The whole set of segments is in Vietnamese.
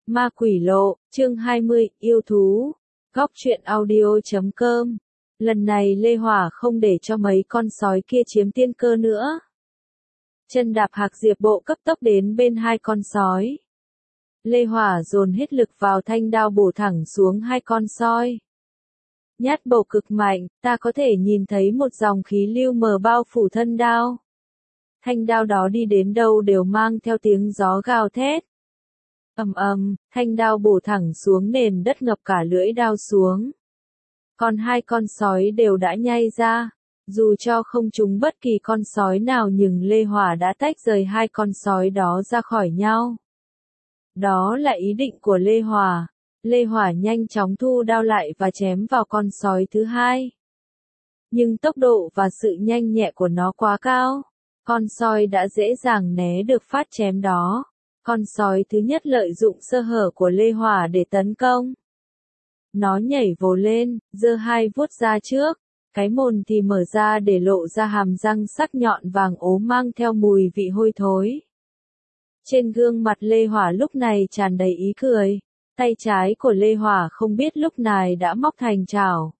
Ma Quỷ Lộ, chương 20, yêu thú. Góc truyện audio.com. Lần này Lê Hỏa không để cho mấy con sói kia chiếm tiên cơ nữa. Chân đạp Hạc Diệp Bộ cấp tốc đến bên hai con sói. Lê Hỏa dồn hết lực vào thanh đao bổ thẳng xuống hai con sói. Nhát bổ cực mạnh, ta có thể nhìn thấy một dòng khí lưu mờ bao phủ thân đao. Thanh đao đó đi đến đâu đều mang theo tiếng gió gào thét. Ầm ầm, thanh đao bổ thẳng xuống nền đất ngập cả lưỡi đao xuống. Còn hai con sói đều đã nhai ra. Dù cho không trúng bất kỳ con sói nào nhưng Lê Hỏa đã tách rời hai con sói đó ra khỏi nhau. Đó là ý định của Lê Hỏa. Lê Hỏa nhanh chóng thu đao lại và chém vào con sói thứ hai. Nhưng tốc độ và sự nhanh nhẹ của nó quá cao. Con sói đã dễ dàng né được phát chém đó. Con sói thứ nhất lợi dụng sơ hở của Lê Hỏa để tấn công. Nó nhảy vồ lên, giơ hai vuốt ra trước, cái mồm thì mở ra để lộ ra hàm răng sắc nhọn vàng ố mang theo mùi vị hôi thối. Trên gương mặt Lê Hỏa lúc này tràn đầy ý cười, tay trái của Lê Hỏa không biết lúc này đã móc thành chảo.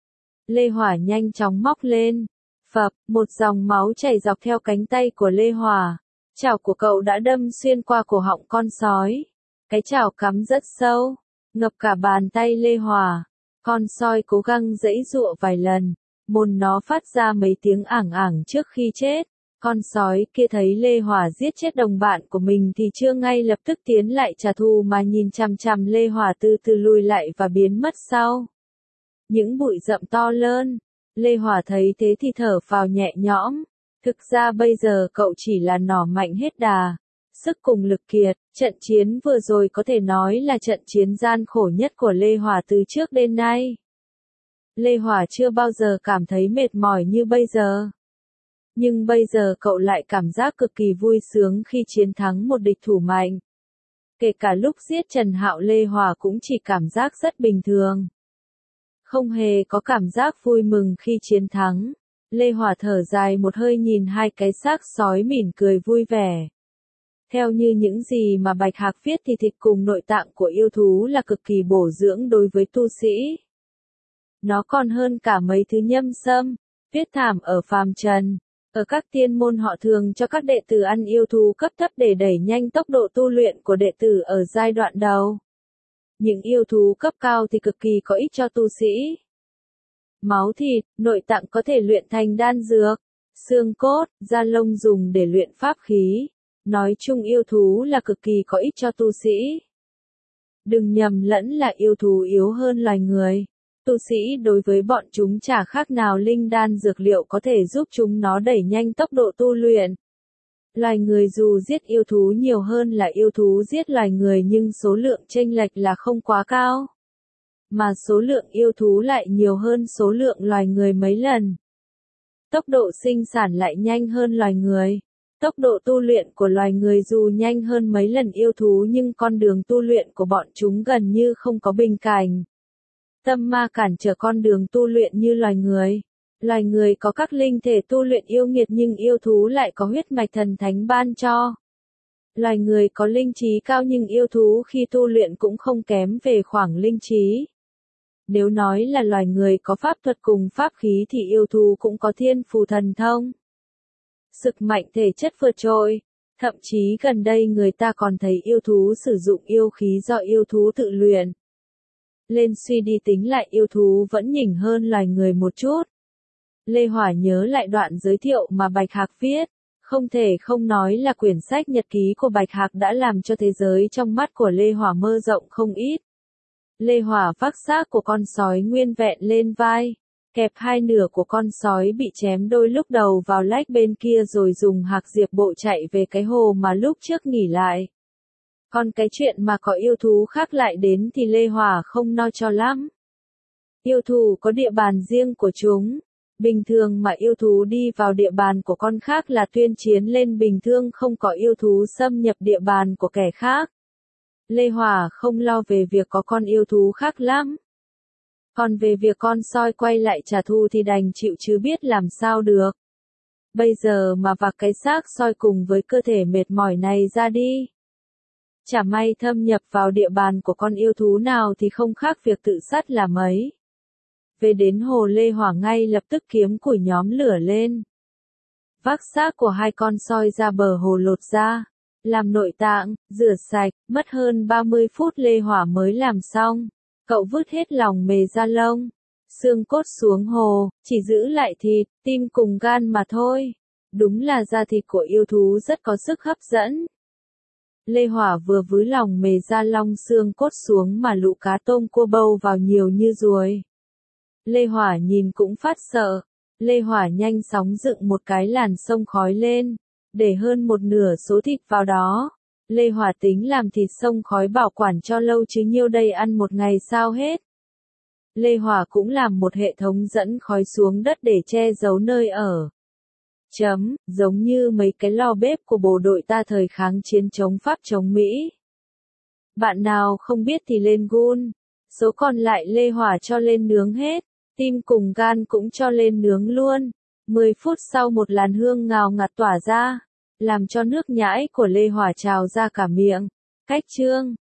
Lê Hỏa nhanh chóng móc lên, phập, một dòng máu chảy dọc theo cánh tay của Lê Hỏa. Chảo của cậu đã đâm xuyên qua cổ họng con sói. Cái chảo cắm rất sâu, ngập cả bàn tay Lê Hỏa. Con sói cố gắng giãy giụa vài lần, mồm nó phát ra mấy tiếng ảng ảng trước khi chết. Con sói kia thấy Lê Hỏa giết chết đồng bạn của mình thì chưa ngay lập tức tiến lại trả thù mà nhìn chằm chằm Lê Hỏa từ từ lùi lại và biến mất sau những bụi rậm to lớn. Lê Hỏa thấy thế thì thở phào nhẹ nhõm. Thực ra bây giờ cậu chỉ là nỏ mạnh hết đà, sức cùng lực kiệt. Trận chiến vừa rồi có thể nói là trận chiến gian khổ nhất của Lê Hỏa từ trước đến nay. Lê Hỏa chưa bao giờ cảm thấy mệt mỏi như bây giờ. Nhưng bây giờ cậu lại cảm giác cực kỳ vui sướng khi chiến thắng một địch thủ mạnh. Kể cả lúc giết Trần Hạo, Lê Hỏa cũng chỉ cảm giác rất bình thường. Không hề có cảm giác vui mừng khi chiến thắng. Lê Hỏa thở dài một hơi nhìn hai cái xác sói mỉm cười vui vẻ. Theo như những gì mà Bạch Hạc viết thì thịt cùng nội tạng của yêu thú là cực kỳ bổ dưỡng đối với tu sĩ. Nó còn hơn cả mấy thứ nhâm sâm, viết thảm ở phàm trần. Ở các tiên môn họ thường cho các đệ tử ăn yêu thú cấp thấp để đẩy nhanh tốc độ tu luyện của đệ tử ở giai đoạn đầu. Những yêu thú cấp cao thì cực kỳ có ích cho tu sĩ. Máu thịt, nội tạng có thể luyện thành đan dược, xương cốt, da lông dùng để luyện pháp khí. Nói chung yêu thú là cực kỳ có ích cho tu sĩ. Đừng nhầm lẫn là yêu thú yếu hơn loài người. Tu sĩ đối với bọn chúng chả khác nào linh đan dược liệu có thể giúp chúng nó đẩy nhanh tốc độ tu luyện. Loài người dù giết yêu thú nhiều hơn là yêu thú giết loài người nhưng số lượng chênh lệch là không quá cao. Mà số lượng yêu thú lại nhiều hơn số lượng loài người mấy lần. Tốc độ sinh sản lại nhanh hơn loài người. Tốc độ tu luyện của loài người dù nhanh hơn mấy lần yêu thú nhưng con đường tu luyện của bọn chúng gần như không có bình cảnh. Tâm ma cản trở con đường tu luyện như loài người. Loài người có các linh thể tu luyện yêu nghiệt nhưng yêu thú lại có huyết mạch thần thánh ban cho. Loài người có linh trí cao nhưng yêu thú khi tu luyện cũng không kém về khoảng linh trí. Nếu nói là loài người có pháp thuật cùng pháp khí thì yêu thú cũng có thiên phù thần thông. Sức mạnh thể chất vượt trội. Thậm chí gần đây người ta còn thấy yêu thú sử dụng yêu khí do yêu thú tự luyện. Lên suy đi tính lại yêu thú vẫn nhỉnh hơn loài người một chút. Lê Hỏa nhớ lại đoạn giới thiệu mà Bạch Hạc viết. Không thể không nói là quyển sách nhật ký của Bạch Hạc đã làm cho thế giới trong mắt của Lê Hỏa mơ rộng không ít. Lê Hỏa vác xác của con sói nguyên vẹn lên vai, kẹp hai nửa của con sói bị chém đôi lúc đầu vào lách bên kia rồi dùng Hạc Diệp Bộ chạy về cái hồ mà lúc trước nghỉ lại. Còn cái chuyện mà có yêu thú khác lại đến thì Lê Hỏa không no cho lắm. Yêu thú có địa bàn riêng của chúng. Bình thường mà yêu thú đi vào địa bàn của con khác là tuyên chiến lên, bình thường không có yêu thú xâm nhập địa bàn của kẻ khác. Lê Hỏa không lo về việc có con yêu thú khác lắm. Còn về việc con sói quay lại trả thù thì đành chịu chứ biết làm sao được. Bây giờ mà vác cái xác sói cùng với cơ thể mệt mỏi này ra đi. Chả may thâm nhập vào địa bàn của con yêu thú nào thì không khác việc tự sát là mấy. Về đến hồ Lê Hỏa ngay lập tức kiếm củi nhóm lửa lên. Vác xác của hai con soi ra bờ hồ lột ra, làm nội tạng, rửa sạch, mất hơn 30 phút Lê Hỏa mới làm xong. Cậu vứt hết lòng mề da lông, xương cốt xuống hồ, chỉ giữ lại thịt, tim cùng gan mà thôi. Đúng là da thịt của yêu thú rất có sức hấp dẫn. Lê Hỏa vừa vứt lòng mề da long xương cốt xuống mà lũ cá tôm cua bâu vào nhiều như ruồi. Lê Hỏa nhìn cũng phát sợ. Lê Hỏa nhanh chóng dựng một cái làn sông khói lên, để hơn một nửa số thịt vào đó. Lê Hỏa tính làm thịt sông khói bảo quản cho lâu chứ nhiêu đây ăn một ngày sao hết. Lê Hỏa cũng làm một hệ thống dẫn khói xuống đất để che giấu nơi ở. Giống như mấy cái lò bếp của bộ đội ta thời kháng chiến chống Pháp chống Mỹ. Bạn nào không biết thì lên Gun. Số còn lại Lê Hỏa cho lên nướng hết. Tim cùng gan cũng cho lên nướng luôn. 10 phút sau một làn hương ngào ngạt tỏa ra, làm cho nước nhãi của Lê Hỏa trào ra cả miệng. Cách chương